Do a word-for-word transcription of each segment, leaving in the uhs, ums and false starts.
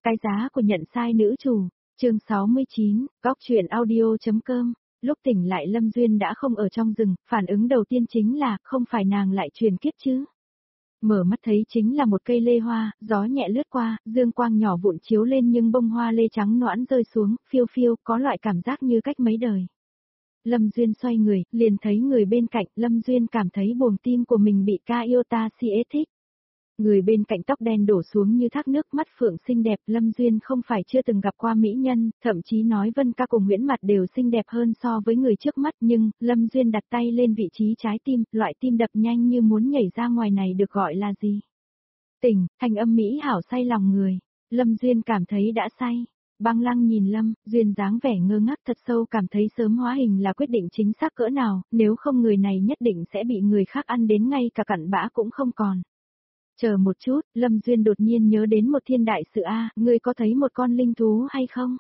Cái giá của nhận sai nữ chủ, chương sáu mươi chín, góc truyện audio.com. Lúc tỉnh lại Lâm Duyên đã không ở trong rừng, phản ứng đầu tiên chính là không phải nàng lại truyền kiếp chứ. Mở mắt thấy chính là một cây lê hoa, gió nhẹ lướt qua, dương quang nhỏ vụn chiếu lên nhưng bông hoa lê trắng nõn rơi xuống, phiêu phiêu, có loại cảm giác như cách mấy đời. Lâm Duyên xoay người, liền thấy người bên cạnh, Lâm Duyên cảm thấy buồng tim của mình bị ca yêu ta si ế thích. Người bên cạnh tóc đen đổ xuống như thác nước, mắt phượng xinh đẹp, Lâm Duyên không phải chưa từng gặp qua mỹ nhân, thậm chí nói Vân Ca cùng Nguyễn Mặt đều xinh đẹp hơn so với người trước mắt, nhưng, Lâm Duyên đặt tay lên vị trí trái tim, loại tim đập nhanh như muốn nhảy ra ngoài này được gọi là gì? Tình, thanh âm mỹ hảo say lòng người. Lâm Duyên cảm thấy đã say. Băng Lăng nhìn Lâm Duyên dáng vẻ ngơ ngác thật sâu, cảm thấy sớm hóa hình là quyết định chính xác cỡ nào, nếu không người này nhất định sẽ bị người khác ăn đến ngay cả cặn bã cũng không còn. Chờ một chút, Lâm Duyên đột nhiên nhớ đến một thiên đại sự a, à, ngươi có thấy một con linh thú hay không?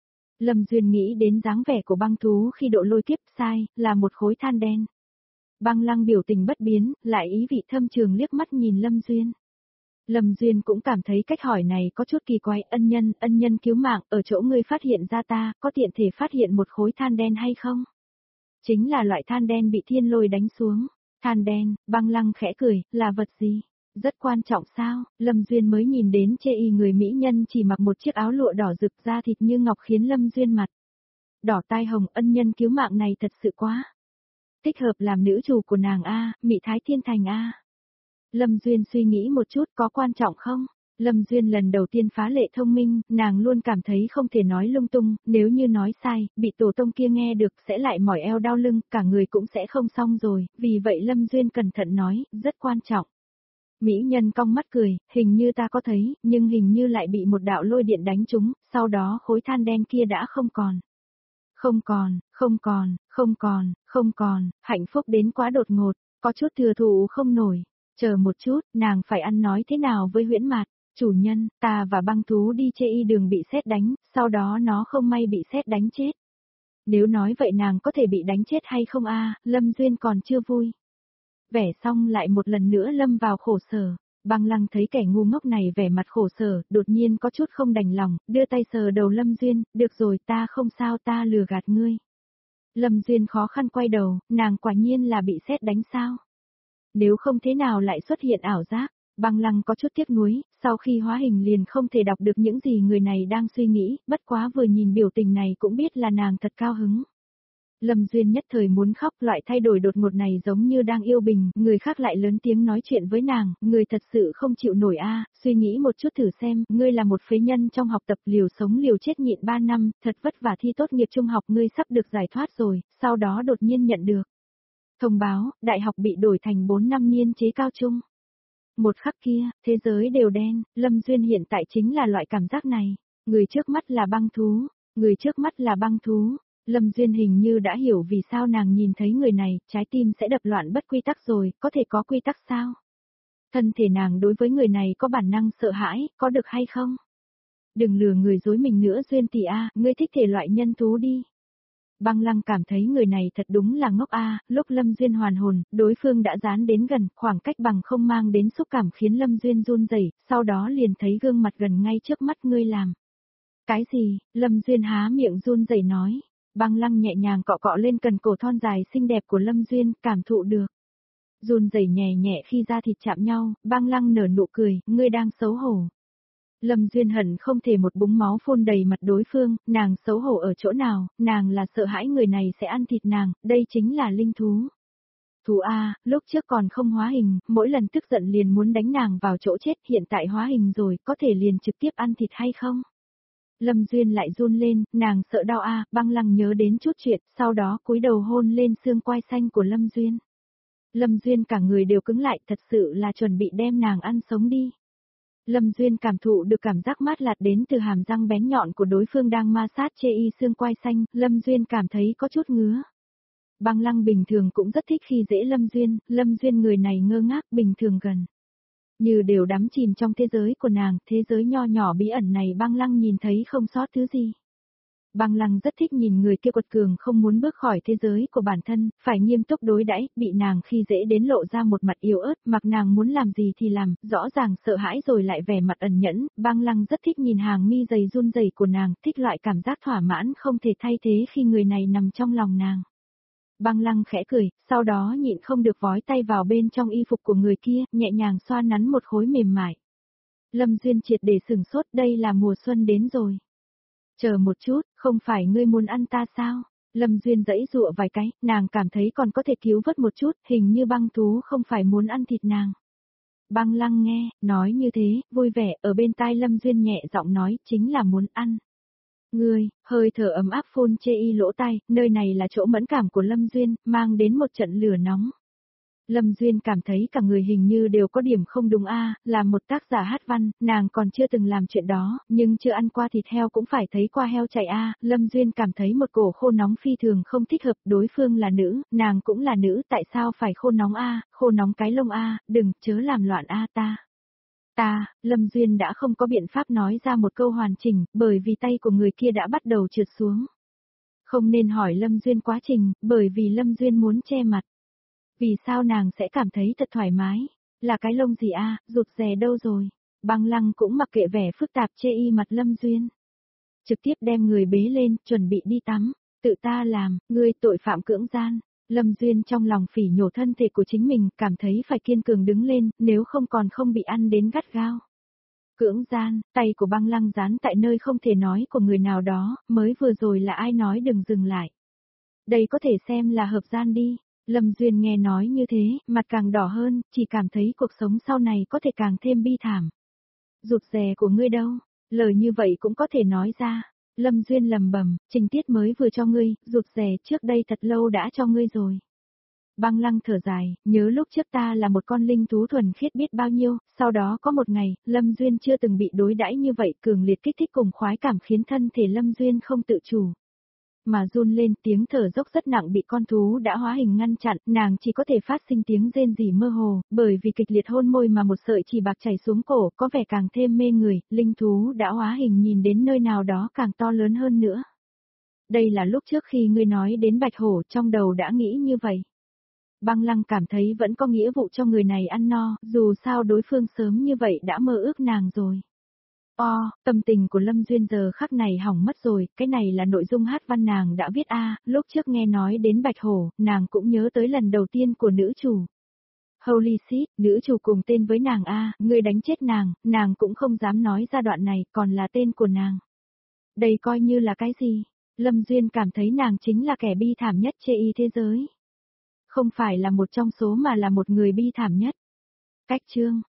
Lâm Duyên nghĩ đến dáng vẻ của băng thú khi độ lôi kiếp, sai, là một khối than đen. Băng Lăng biểu tình bất biến, lại ý vị thâm trường liếc mắt nhìn Lâm Duyên. Lâm Duyên cũng cảm thấy cách hỏi này có chút kỳ quái, ân nhân, ân nhân cứu mạng, ở chỗ ngươi phát hiện ra ta, có tiện thể phát hiện một khối than đen hay không? Chính là loại than đen bị thiên lôi đánh xuống. Than đen, Băng Lăng khẽ cười, là vật gì? Rất quan trọng sao? Lâm Duyên mới nhìn đến chê y người mỹ nhân chỉ mặc một chiếc áo lụa đỏ rực, da thịt như ngọc khiến Lâm Duyên mặt đỏ tai hồng, ân nhân cứu mạng này thật sự quá thích hợp làm nữ chủ của nàng a, Mị Thái Thiên Thành a. Lâm Duyên suy nghĩ một chút, có quan trọng không? Lâm Duyên lần đầu tiên phá lệ thông minh, nàng luôn cảm thấy không thể nói lung tung, nếu như nói sai, bị tổ tông kia nghe được sẽ lại mỏi eo đau lưng, cả người cũng sẽ không xong rồi, vì vậy Lâm Duyên cẩn thận nói, rất quan trọng. Mỹ nhân cong mắt cười, hình như ta có thấy, nhưng hình như lại bị một đạo lôi điện đánh trúng, sau đó khối than đen kia đã không còn. Không còn, không còn, không còn, không còn, hạnh phúc đến quá đột ngột, có chút thừa thụ không nổi. Chờ một chút, nàng phải ăn nói thế nào với Huyễn Mạt? Chủ nhân, ta và băng thú đi chê y đường bị sét đánh, sau đó nó không may bị sét đánh chết. Nếu nói vậy nàng có thể bị đánh chết hay không a? Lâm Duyên còn chưa vui. Vẻ xong lại một lần nữa lâm vào khổ sở. Băng Lăng thấy kẻ ngu ngốc này vẻ mặt khổ sở, đột nhiên có chút không đành lòng, đưa tay sờ đầu Lâm Duyên, được rồi, ta không sao, ta lừa gạt ngươi. Lâm Duyên khó khăn quay đầu, nàng quả nhiên là bị sét đánh sao? Nếu không thế nào lại xuất hiện ảo giác? Băng Lăng có chút tiếc nuối, sau khi hóa hình liền không thể đọc được những gì người này đang suy nghĩ, bất quá vừa nhìn biểu tình này cũng biết là nàng thật cao hứng. Lâm Duyên nhất thời muốn khóc, loại thay đổi đột ngột này giống như đang yêu bình, người khác lại lớn tiếng nói chuyện với nàng, người thật sự không chịu nổi a, suy nghĩ một chút thử xem, ngươi là một phế nhân trong học tập liều sống liều chết nhịn ba năm, thật vất vả thi tốt nghiệp trung học, ngươi sắp được giải thoát rồi, sau đó đột nhiên nhận được thông báo, đại học bị đổi thành bốn năm niên chế cao trung. Một khắc kia, thế giới đều đen, Lâm Duyên hiện tại chính là loại cảm giác này, người trước mắt là băng thú, người trước mắt là băng thú. Lâm Duyên hình như đã hiểu vì sao nàng nhìn thấy người này, trái tim sẽ đập loạn bất quy tắc rồi, có thể có quy tắc sao? Thân thể nàng đối với người này có bản năng sợ hãi, có được hay không? Đừng lừa người dối mình nữa Duyên tỷ a, ngươi thích thể loại nhân thú đi. Băng Lăng cảm thấy người này thật đúng là ngốc a, lúc Lâm Duyên hoàn hồn, đối phương đã dán đến gần, khoảng cách bằng không mang đến xúc cảm khiến Lâm Duyên run rẩy, sau đó liền thấy gương mặt gần ngay trước mắt ngươi làm. Cái gì? Lâm Duyên há miệng run rẩy nói. Băng Lăng nhẹ nhàng cọ cọ lên cần cổ thon dài xinh đẹp của Lâm Duyên, cảm thụ được. Run rẩy nhẹ nhẹ khi da thịt chạm nhau, Băng Lăng nở nụ cười, ngươi đang xấu hổ. Lâm Duyên hận không thể một búng máu phun đầy mặt đối phương, nàng xấu hổ ở chỗ nào, nàng là sợ hãi người này sẽ ăn thịt nàng, đây chính là linh thú. Thú A, lúc trước còn không hóa hình, mỗi lần tức giận liền muốn đánh nàng vào chỗ chết, hiện tại hóa hình rồi, có thể liền trực tiếp ăn thịt hay không? Lâm Duyên lại run lên, nàng sợ đau a, Băng Lăng nhớ đến chút chuyện, sau đó cúi đầu hôn lên xương quai xanh của Lâm Duyên. Lâm Duyên cả người đều cứng lại, thật sự là chuẩn bị đem nàng ăn sống đi. Lâm Duyên cảm thụ được cảm giác mát lạt đến từ hàm răng bén nhọn của đối phương đang ma sát chê y xương quai xanh, Lâm Duyên cảm thấy có chút ngứa. Băng Lăng bình thường cũng rất thích khi dễ Lâm Duyên, Lâm Duyên người này ngơ ngác bình thường gần. Như đều đắm chìm trong thế giới của nàng, thế giới nho nhỏ bí ẩn này Băng Lăng nhìn thấy không sót thứ gì. Băng Lăng rất thích nhìn người kia quật cường không muốn bước khỏi thế giới của bản thân, phải nghiêm túc đối đãi, bị nàng khi dễ đến lộ ra một mặt yếu ớt, mặc nàng muốn làm gì thì làm, rõ ràng sợ hãi rồi lại vẻ mặt ẩn nhẫn, Băng Lăng rất thích nhìn hàng mi dày run rẩy của nàng, thích loại cảm giác thỏa mãn không thể thay thế khi người này nằm trong lòng nàng. Băng Lăng khẽ cười, sau đó nhịn không được vói tay vào bên trong y phục của người kia, nhẹ nhàng xoa nắn một khối mềm mại. Lâm Duyên triệt để sừng sốt, đây là mùa xuân đến rồi. Chờ một chút, không phải ngươi muốn ăn ta sao? Lâm Duyên giãy giụa vài cái, nàng cảm thấy còn có thể cứu vớt một chút, hình như băng thú không phải muốn ăn thịt nàng. Băng Lăng nghe, nói như thế, vui vẻ, ở bên tai Lâm Duyên nhẹ giọng nói, chính là muốn ăn. Ngươi, hơi thở ấm áp phun chê y lỗ tai, nơi này là chỗ mẫn cảm của Lâm Duyên, mang đến một trận lửa nóng. Lâm Duyên cảm thấy cả người hình như đều có điểm không đúng a, là một tác giả hát văn, nàng còn chưa từng làm chuyện đó, nhưng chưa ăn qua thịt heo cũng phải thấy qua heo chạy a, Lâm Duyên cảm thấy một cổ khô nóng phi thường không thích hợp, đối phương là nữ, nàng cũng là nữ, tại sao phải khô nóng a, khô nóng cái lông a, đừng, chớ làm loạn a ta. Ta, Lâm Duyên đã không có biện pháp nói ra một câu hoàn chỉnh, bởi vì tay của người kia đã bắt đầu trượt xuống. Không nên hỏi Lâm Duyên quá trình, bởi vì Lâm Duyên muốn che mặt. Vì sao nàng sẽ cảm thấy thật thoải mái? Là cái lông gì a, rụt rè đâu rồi? Băng Lăng cũng mặc kệ vẻ phức tạp chê y mặt Lâm Duyên. Trực tiếp đem người bế lên, chuẩn bị đi tắm. Tự ta làm, ngươi tội phạm cưỡng gian. Lâm Duyên trong lòng phỉ nhổ thân thể của chính mình, cảm thấy phải kiên cường đứng lên, nếu không còn không bị ăn đến gắt gao. Cưỡng gian, tay của Băng Lăng dán tại nơi không thể nói của người nào đó, mới vừa rồi là ai nói đừng dừng lại. Đây có thể xem là hợp gian đi. Lâm Duyên nghe nói như thế, mặt càng đỏ hơn, chỉ cảm thấy cuộc sống sau này có thể càng thêm bi thảm. Rụt rè của ngươi đâu? Lời như vậy cũng có thể nói ra. Lâm Duyên lầm bầm, trình tiết mới vừa cho ngươi, rụt rè trước đây thật lâu đã cho ngươi rồi. Băng Lăng thở dài, nhớ lúc trước ta là một con linh thú thuần khiết biết bao nhiêu, sau đó có một ngày, Lâm Duyên chưa từng bị đối đãi như vậy, cường liệt kích thích cùng khoái cảm khiến thân thể Lâm Duyên không tự chủ. Mà run lên, tiếng thở dốc rất nặng bị con thú đã hóa hình ngăn chặn, nàng chỉ có thể phát sinh tiếng rên rỉ mơ hồ, bởi vì kịch liệt hôn môi mà một sợi chỉ bạc chảy xuống cổ, có vẻ càng thêm mê người, linh thú đã hóa hình nhìn đến nơi nào đó càng to lớn hơn nữa. Đây là lúc trước khi ngươi nói đến bạch hổ, trong đầu đã nghĩ như vậy. Băng Lăng cảm thấy vẫn có nghĩa vụ cho người này ăn no, dù sao đối phương sớm như vậy đã mơ ước nàng rồi. O, tâm tình của Lâm Duyên giờ khắc này hỏng mất rồi, cái này là nội dung hát văn nàng đã viết a, lúc trước nghe nói đến Bạch Hổ, nàng cũng nhớ tới lần đầu tiên của nữ chủ. Holy shit, nữ chủ cùng tên với nàng a, ngươi đánh chết nàng, nàng cũng không dám nói ra đoạn này, còn là tên của nàng. Đây coi như là cái gì? Lâm Duyên cảm thấy nàng chính là kẻ bi thảm nhất chê y thế giới. Không phải là một trong số mà là một người bi thảm nhất. Cách chương